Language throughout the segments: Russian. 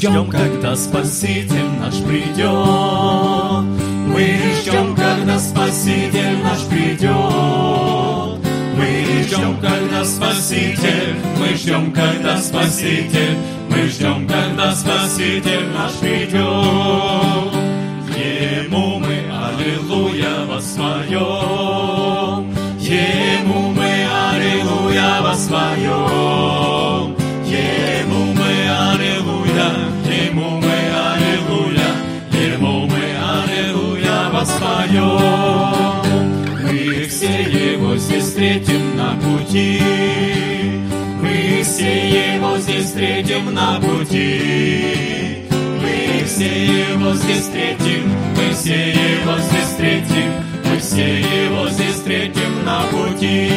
ждем, когда Спаситель наш придет. Мы ждем, когда Спаситель наш придет. Мы ждем, когда Спаситель, мы ждем, когда Спаситель, мы ждем, когда Спаситель наш придет. Ему мы аллилуйя воспоем, Ему мы аллилуйя воспоем, Ему мы аллилуйя, Ему мы аллилуйя, Ему мы аллилуйя воспоем. Мы все Его здесь встретим на пути, мы все Его здесь встретим на пути. Мы все Его здесь встретим, мы все Его здесь встретим, мы все Его здесь встретим на пути.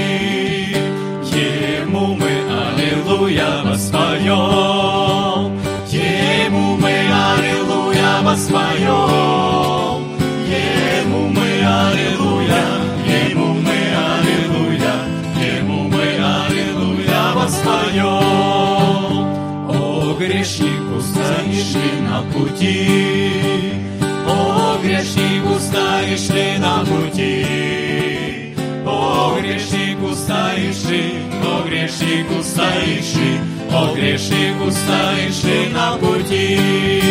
Ему мы аллилуйя воспоем, Ему мы аллилуйя воспоем, Ему мы аллилуйя, Ему мы аллилуйя, Ему мы аллилуйя воспоем. О, грешнику, стоишь ли на пути? О, грешнику, стоишь ли на пути? О, грешнику, стоишь ли? О, грешнику, стоишь ли? О, грешнику, стоишь ли на пути?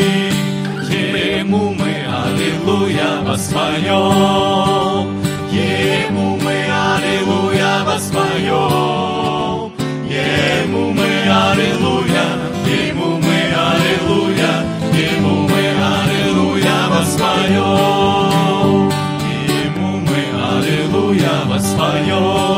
Ему мы аллилуйя воспоем, Ему мы аллилуйя воспоем, Ему мы аллилуйя, Ему мы аллилуйя, Ему мы аллилуйя воспоем, Ему мы аллилуйя воспоем.